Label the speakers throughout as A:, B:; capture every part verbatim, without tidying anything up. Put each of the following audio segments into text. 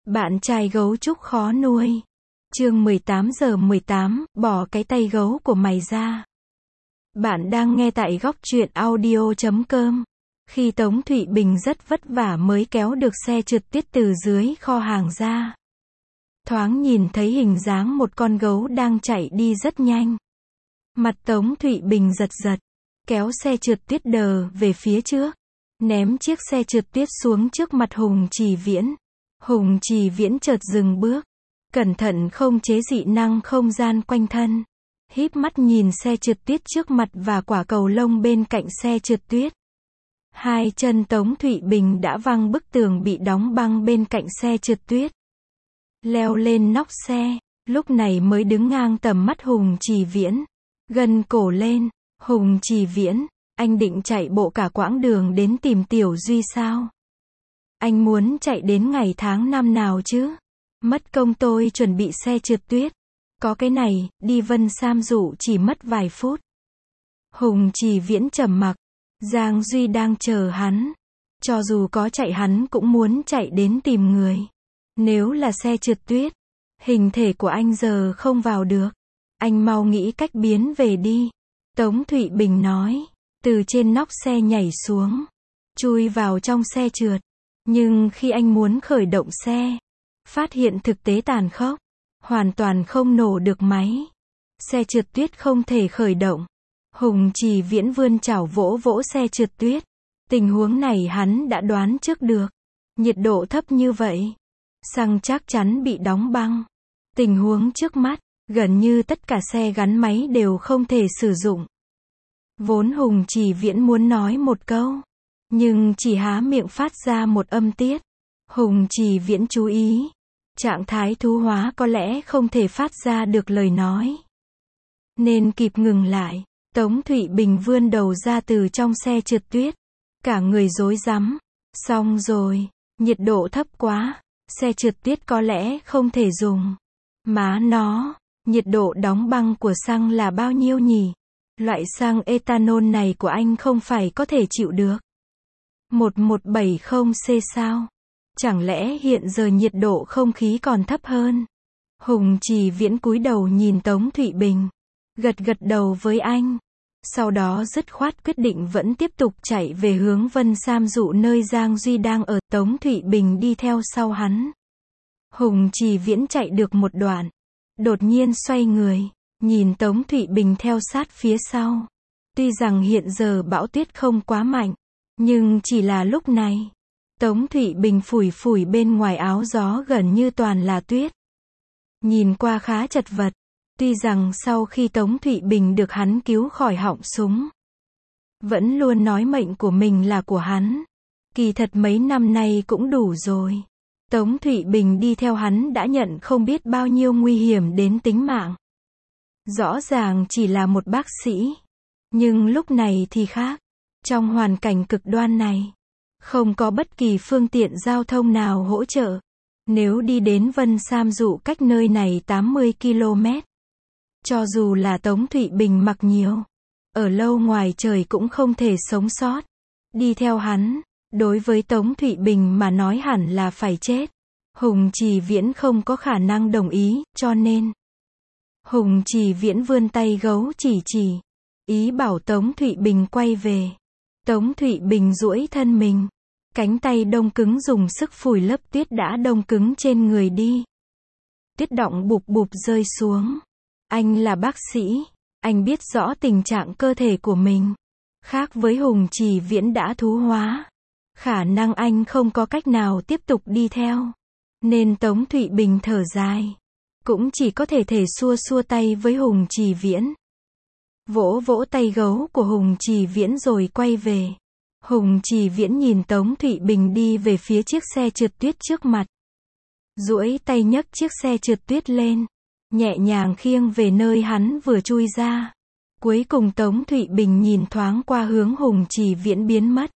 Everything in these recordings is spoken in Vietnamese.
A: Bạn trai gấu trúc khó nuôi. Chương mười tám giờ mười tám, bỏ cái tay gấu của mày ra. Bạn đang nghe tại góc truyện audio chấm com. Khi Tống Thụy Bình rất vất vả mới kéo được xe trượt tuyết từ dưới kho hàng ra. Thoáng nhìn thấy hình dáng một con gấu đang chạy đi rất nhanh. Mặt Tống Thụy Bình giật giật, kéo xe trượt tuyết đờ về phía trước, ném chiếc xe trượt tuyết xuống trước mặt Hùng Trì Viễn. Hùng Trì Viễn chợt dừng bước, cẩn thận không chế dị năng không gian quanh thân, híp mắt nhìn xe trượt tuyết trước mặt và quả cầu lông bên cạnh xe trượt tuyết. Hai chân Tống Thụy Bình đã văng bức tường bị đóng băng bên cạnh xe trượt tuyết. Leo lên nóc xe, lúc này mới đứng ngang tầm mắt Hùng Trì Viễn, gần cổ lên. Hùng Trì Viễn, anh định chạy bộ cả quãng đường đến tìm Tiểu Duy sao? Anh muốn chạy đến ngày tháng năm nào chứ? Mất công tôi chuẩn bị xe trượt tuyết. Có cái này, đi Vân Sam Dụ chỉ mất vài phút. Hùng Trì Viễn trầm mặc. Giang Duy đang chờ hắn. Cho dù có chạy hắn cũng muốn chạy đến tìm người. Nếu là xe trượt tuyết, hình thể của anh giờ không vào được. Anh mau nghĩ cách biến về đi. Tống Thụy Bình nói. Từ trên nóc xe nhảy xuống, chui vào trong xe trượt. Nhưng khi anh muốn khởi động xe, phát hiện thực tế tàn khốc, hoàn toàn không nổ được máy. Xe trượt tuyết không thể khởi động. Hùng Trì Viễn vươn chảo vỗ vỗ xe trượt tuyết. Tình huống này hắn đã đoán trước được. Nhiệt độ thấp như vậy, xăng chắc chắn bị đóng băng. Tình huống trước mắt, gần như tất cả xe gắn máy đều không thể sử dụng. Vốn Hùng Trì Viễn muốn nói một câu, nhưng chỉ há miệng phát ra một âm tiết. Hùng Trì Viễn chú ý, trạng thái thú hóa có lẽ không thể phát ra được lời nói, nên kịp ngừng lại. Tống Thụy Bình vươn đầu ra từ trong xe trượt tuyết, cả người rối rắm. Xong rồi, nhiệt độ thấp quá, xe trượt tuyết có lẽ không thể dùng. Má nó, nhiệt độ đóng băng của xăng là bao nhiêu nhỉ? Loại xăng ethanol này của anh không phải có thể chịu được. một một bảy không C sao? Chẳng lẽ hiện giờ nhiệt độ không khí còn thấp hơn? Hùng Trì Viễn cúi đầu nhìn Tống Thụy Bình, gật gật đầu với anh. Sau đó dứt khoát quyết định vẫn tiếp tục chạy về hướng Vân Sam Dụ nơi Giang Duy đang ở. Tống Thụy Bình đi theo sau hắn. Hùng Trì Viễn chạy được một đoạn, đột nhiên xoay người, nhìn Tống Thụy Bình theo sát phía sau. Tuy rằng hiện giờ bão tuyết không quá mạnh, nhưng chỉ là lúc này. Tống Thụy Bình phủi phủi bên ngoài áo gió gần như toàn là tuyết. Nhìn qua khá chật vật. Tuy rằng sau khi Tống Thụy Bình được hắn cứu khỏi họng súng, vẫn luôn nói mệnh của mình là của hắn. Kỳ thật mấy năm nay cũng đủ rồi. Tống Thụy Bình đi theo hắn đã nhận không biết bao nhiêu nguy hiểm đến tính mạng. Rõ ràng chỉ là một bác sĩ. Nhưng lúc này thì khác. Trong hoàn cảnh cực đoan này, không có bất kỳ phương tiện giao thông nào hỗ trợ. Nếu đi đến Vân Sam Dụ cách nơi này tám mươi ki lô mét. Cho dù là Tống Thụy Bình mặc nhiều, ở lâu ngoài trời cũng không thể sống sót. Đi theo hắn, đối với Tống Thụy Bình mà nói hẳn là phải chết. Hùng Trì Viễn không có khả năng đồng ý, cho nên Hùng Trì Viễn vươn tay gấu chỉ chỉ, ý bảo Tống Thụy Bình quay về. Tống Thụy Bình duỗi thân mình, cánh tay đông cứng dùng sức phủi lớp tuyết đã đông cứng trên người đi. Tuyết đọng bụp bụp rơi xuống. Anh là bác sĩ, anh biết rõ tình trạng cơ thể của mình. Khác với Hùng Trì Viễn đã thú hóa, khả năng anh không có cách nào tiếp tục đi theo. Nên Tống Thụy Bình thở dài, cũng chỉ có thể thể xua xua tay với Hùng Trì Viễn. Vỗ vỗ tay gấu của Hùng Trì Viễn rồi quay về. Hùng Trì Viễn nhìn Tống Thụy Bình đi về phía chiếc xe trượt tuyết trước mặt. Duỗi tay nhấc chiếc xe trượt tuyết lên, nhẹ nhàng khiêng về nơi hắn vừa chui ra. Cuối cùng Tống Thụy Bình nhìn thoáng qua hướng Hùng Trì Viễn biến mất.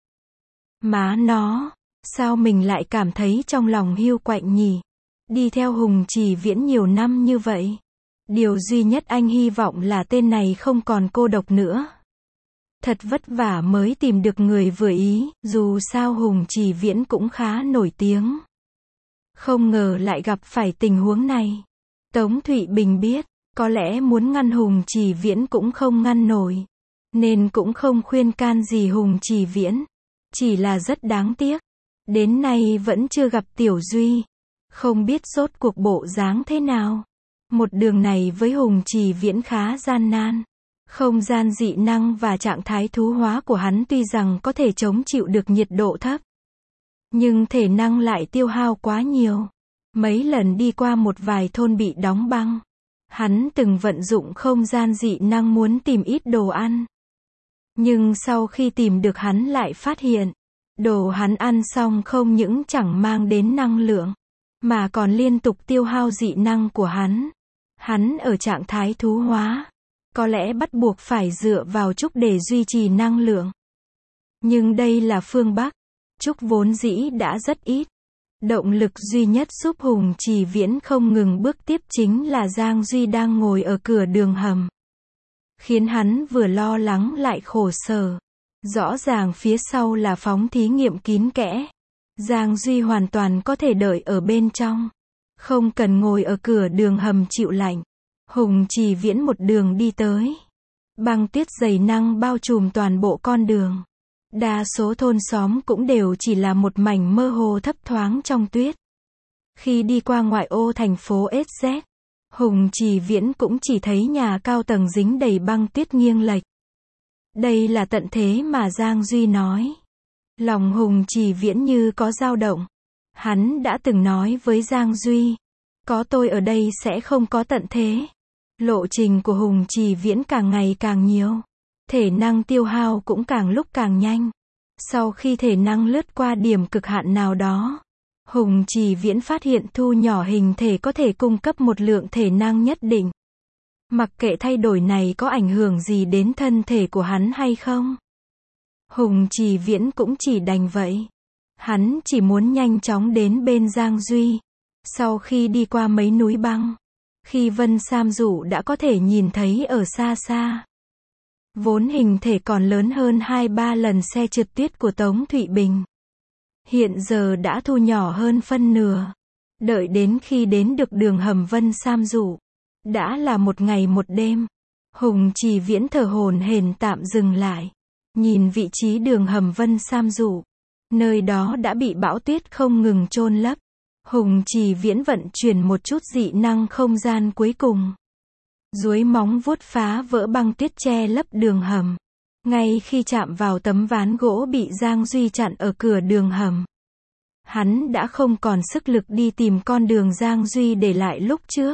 A: Má nó, sao mình lại cảm thấy trong lòng hiu quạnh nhỉ? Đi theo Hùng Trì Viễn nhiều năm như vậy. Điều duy nhất anh hy vọng là tên này không còn cô độc nữa. Thật vất vả mới tìm được người vừa ý, dù sao Hùng Trì Viễn cũng khá nổi tiếng. Không ngờ lại gặp phải tình huống này. Tống Thụy Bình biết, có lẽ muốn ngăn Hùng Chỉ Viễn cũng không ngăn nổi. Nên cũng không khuyên can gì Hùng Chỉ Viễn. Chỉ là rất đáng tiếc. Đến nay vẫn chưa gặp Tiểu Duy. Không biết rốt cuộc bộ dáng thế nào. Một đường này với Hùng Chỉ Viễn khá gian nan. Không gian dị năng và trạng thái thú hóa của hắn tuy rằng có thể chống chịu được nhiệt độ thấp. Nhưng thể năng lại tiêu hao quá nhiều. Mấy lần đi qua một vài thôn bị đóng băng. Hắn từng vận dụng không gian dị năng muốn tìm ít đồ ăn. Nhưng sau khi tìm được hắn lại phát hiện. Đồ hắn ăn xong không những chẳng mang đến năng lượng. Mà còn liên tục tiêu hao dị năng của hắn. Hắn ở trạng thái thú hóa. Có lẽ bắt buộc phải dựa vào trúc để duy trì năng lượng. Nhưng đây là phương Bắc. Trúc vốn dĩ đã rất ít. Động lực duy nhất giúp Hùng Chỉ Viễn không ngừng bước tiếp chính là Giang Duy đang ngồi ở cửa đường hầm. Khiến hắn vừa lo lắng lại khổ sở. Rõ ràng phía sau là phóng thí nghiệm kín kẽ. Giang Duy hoàn toàn có thể đợi ở bên trong. Không cần ngồi ở cửa đường hầm chịu lạnh. Hùng Chỉ Viễn một đường đi tới. Băng tuyết dày nặng bao trùm toàn bộ con đường. Đa số thôn xóm cũng đều chỉ là một mảnh mơ hồ thấp thoáng trong tuyết. Khi đi qua ngoại ô thành phố ét dét, Hùng Chỉ Viễn cũng chỉ thấy nhà cao tầng dính đầy băng tuyết nghiêng lệch. Đây là tận thế mà Giang Duy nói. Lòng Hùng Chỉ Viễn như có dao động. Hắn đã từng nói với Giang Duy, có tôi ở đây sẽ không có tận thế. Lộ trình của Hùng Chỉ Viễn càng ngày càng nhiều. Thể năng tiêu hao cũng càng lúc càng nhanh. Sau khi thể năng lướt qua điểm cực hạn nào đó, Hùng Chỉ Viễn phát hiện thu nhỏ hình thể có thể cung cấp một lượng thể năng nhất định. Mặc kệ thay đổi này có ảnh hưởng gì đến thân thể của hắn hay không. Hùng Chỉ Viễn cũng chỉ đành vậy. Hắn chỉ muốn nhanh chóng đến bên Giang Duy. Sau khi đi qua mấy núi băng, khi Vân Sam Dụ đã có thể nhìn thấy ở xa xa. Vốn hình thể còn lớn hơn hai ba lần xe trượt tuyết của Tống Thụy Bình. Hiện giờ đã thu nhỏ hơn phân nửa. Đợi đến khi đến được đường hầm Vân Sam Dụ. Đã là một ngày một đêm. Hùng Chỉ Viễn thở hổn hển tạm dừng lại. Nhìn vị trí đường hầm Vân Sam Dụ. Nơi đó đã bị bão tuyết không ngừng chôn lấp. Hùng Chỉ Viễn vận chuyển một chút dị năng không gian cuối cùng. Duỗi móng vuốt phá vỡ băng tuyết che lấp đường hầm. Ngay khi chạm vào tấm ván gỗ bị Giang Duy chặn ở cửa đường hầm. Hắn đã không còn sức lực đi tìm con đường Giang Duy để lại lúc trước.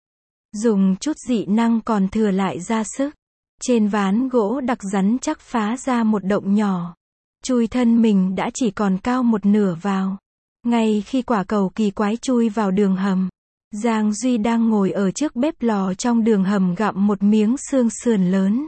A: Dùng chút dị năng còn thừa lại ra sức. Trên ván gỗ đặc rắn chắc phá ra một động nhỏ. Chui thân mình đã chỉ còn cao một nửa vào. Ngay khi quả cầu kỳ quái chui vào đường hầm. Giang Duy đang ngồi ở trước bếp lò trong đường hầm gặm một miếng xương sườn lớn.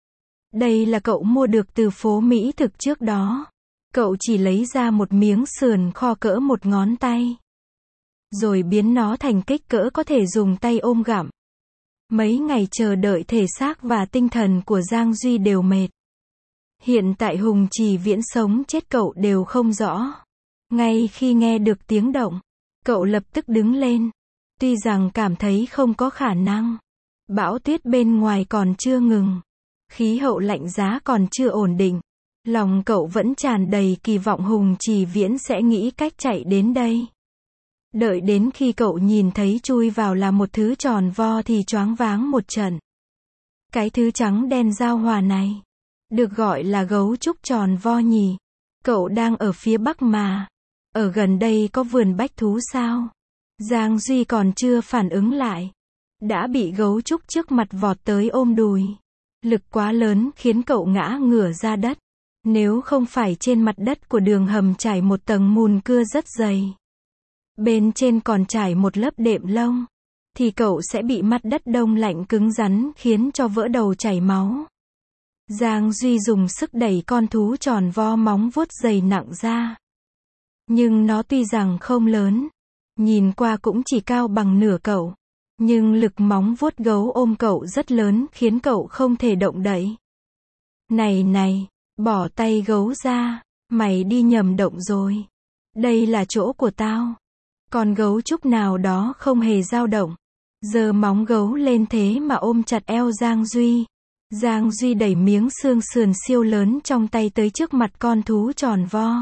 A: Đây là cậu mua được từ phố Mỹ thực trước đó. Cậu chỉ lấy ra một miếng sườn kho cỡ một ngón tay. Rồi biến nó thành kích cỡ có thể dùng tay ôm gặm. Mấy ngày chờ đợi thể xác và tinh thần của Giang Duy đều mệt. Hiện tại Hùng Chỉ Viễn sống chết cậu đều không rõ. Ngay khi nghe được tiếng động, cậu lập tức đứng lên. Tuy rằng cảm thấy không có khả năng. Bão tuyết bên ngoài còn chưa ngừng. Khí hậu lạnh giá còn chưa ổn định. Lòng cậu vẫn tràn đầy kỳ vọng Hùng Chỉ Viễn sẽ nghĩ cách chạy đến đây. Đợi đến khi cậu nhìn thấy chui vào là một thứ tròn vo thì choáng váng một trận. Cái thứ trắng đen giao hòa này, được gọi là gấu trúc tròn vo nhỉ. Cậu đang ở phía bắc mà. Ở gần đây có vườn bách thú sao? Giang Duy còn chưa phản ứng lại. Đã bị gấu trúc trước mặt vọt tới ôm đùi. Lực quá lớn khiến cậu ngã ngửa ra đất. Nếu không phải trên mặt đất của đường hầm trải một tầng mùn cưa rất dày. Bên trên còn trải một lớp đệm lông. Thì cậu sẽ bị mặt đất đông lạnh cứng rắn khiến cho vỡ đầu chảy máu. Giang Duy dùng sức đẩy con thú tròn vo móng vuốt dày nặng ra. Nhưng nó tuy rằng không lớn. Nhìn qua cũng chỉ cao bằng nửa cậu. Nhưng lực móng vuốt gấu ôm cậu rất lớn khiến cậu không thể động đậy. Này này, bỏ tay gấu ra. Mày đi nhầm động rồi. Đây là chỗ của tao. Con gấu trúc nào đó không hề dao động. Giơ móng gấu lên thế mà ôm chặt eo Giang Duy. Giang Duy đẩy miếng xương sườn siêu lớn trong tay tới trước mặt con thú tròn vo.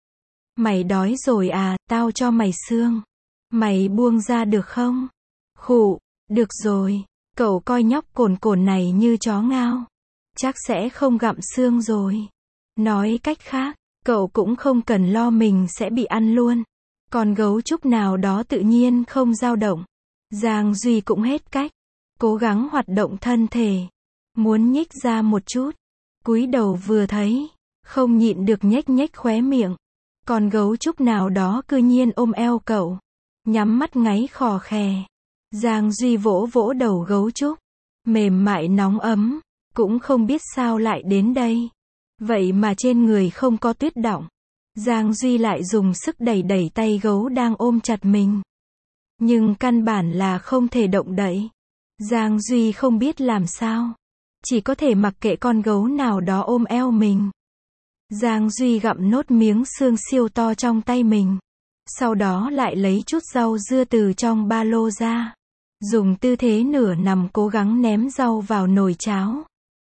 A: Mày đói rồi à, tao cho mày xương. Mày buông ra được không? Khụ, được rồi. Cậu coi nhóc cồn cồn này như chó ngao. Chắc sẽ không gặm xương rồi. Nói cách khác, cậu cũng không cần lo mình sẽ bị ăn luôn. Con gấu trúc nào đó tự nhiên không dao động. Giang Duy cũng hết cách. Cố gắng hoạt động thân thể. Muốn nhích ra một chút. Cúi đầu vừa thấy. Không nhịn được nhếch nhếch khóe miệng. Con gấu trúc nào đó cư nhiên ôm eo cậu. Nhắm mắt ngáy khò khè. Giang Duy vỗ vỗ đầu gấu trúc. Mềm mại nóng ấm. Cũng không biết sao lại đến đây. Vậy mà trên người không có tuyết đọng. Giang Duy lại dùng sức đẩy đẩy tay gấu đang ôm chặt mình. Nhưng căn bản là không thể động đậy. Giang Duy không biết làm sao. Chỉ có thể mặc kệ con gấu nào đó ôm eo mình. Giang Duy gặm nốt miếng xương siêu to trong tay mình. Sau đó lại lấy chút rau dưa từ trong ba lô ra. Dùng tư thế nửa nằm cố gắng ném rau vào nồi cháo.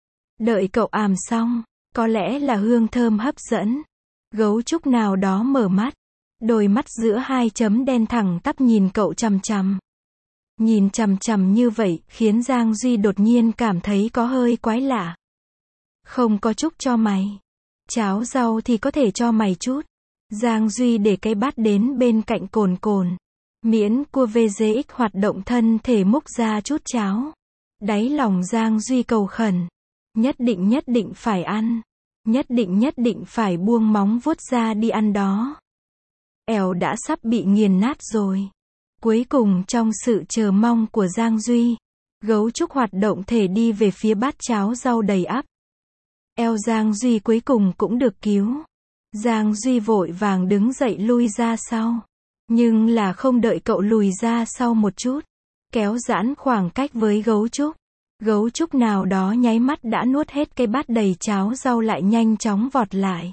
A: Đợi cậu àm xong, có lẽ là hương thơm hấp dẫn. Gấu trúc nào đó mở mắt. Đôi mắt giữa hai chấm đen thẳng tắp nhìn cậu chằm chằm. Nhìn chằm chằm như vậy khiến Giang Duy đột nhiên cảm thấy có hơi quái lạ. Không có chút cho mày. Cháo rau thì có thể cho mày chút. Giang Duy để cái bát đến bên cạnh cồn cồn. Miễn cua vê giê ích hoạt động thân thể múc ra chút cháo. Đáy lòng Giang Duy cầu khẩn. Nhất định nhất định phải ăn. Nhất định nhất định phải buông móng vuốt ra đi ăn đó. Eo đã sắp bị nghiền nát rồi. Cuối cùng trong sự chờ mong của Giang Duy, gấu trúc hoạt động thể đi về phía bát cháo rau đầy ắp. Eo Giang Duy cuối cùng cũng được cứu. Giang Duy vội vàng đứng dậy lui ra sau. Nhưng là không đợi cậu lùi ra sau một chút. Kéo giãn khoảng cách với gấu trúc. Gấu trúc nào đó nháy mắt đã nuốt hết cái bát đầy cháo rau lại nhanh chóng vọt lại.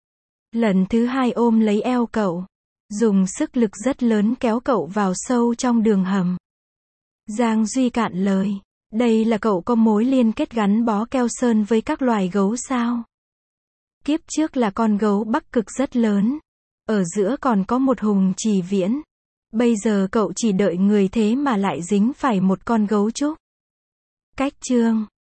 A: Lần thứ hai ôm lấy eo cậu. Dùng sức lực rất lớn kéo cậu vào sâu trong đường hầm. Giang Duy cạn lời. Đây là cậu có mối liên kết gắn bó keo sơn với các loài gấu sao? Kiếp trước là con gấu Bắc Cực rất lớn. Ở giữa còn có một hùng trì viễn. Bây giờ cậu chỉ đợi người thế mà lại dính phải một con gấu trúc. Cách chương